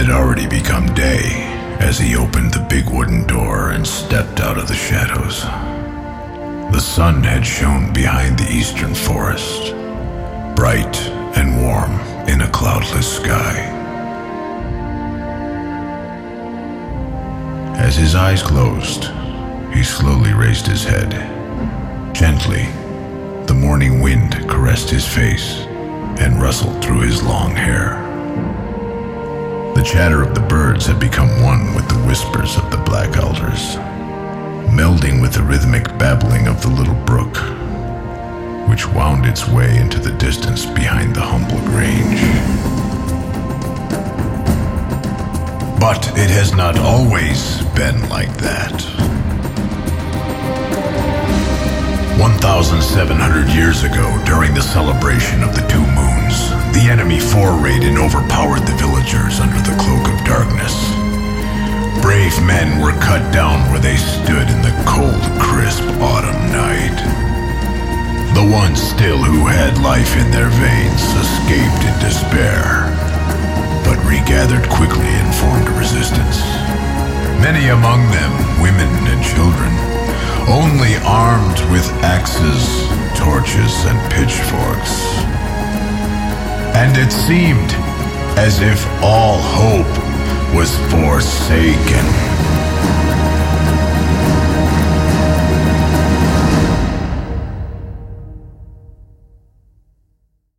had already become day as he opened the big wooden door and stepped out of the shadows. The sun had shone behind the eastern forest, bright and warm in a cloudless sky. As his eyes closed, he slowly raised his head. Gently, the morning wind caressed his face and rustled through his long hair. The chatter of the birds had become one with the whispers of the black alders, melding with the rhythmic babbling of the little brook, which wound its way into the distance behind the humble grange. But it has not always been like that. 1,700 years ago, during the celebration of the two moons, the enemy forayed and overpowered the villagers under the cloak of darkness. Brave men were cut down where they stood in the cold, crisp autumn night. The ones still who had life in their veins escaped in despair, but regathered quickly and formed a resistance. Many among them, women and children, only armed with axes, torches, and pitchforks. And it seemed as if all hope was forsaken.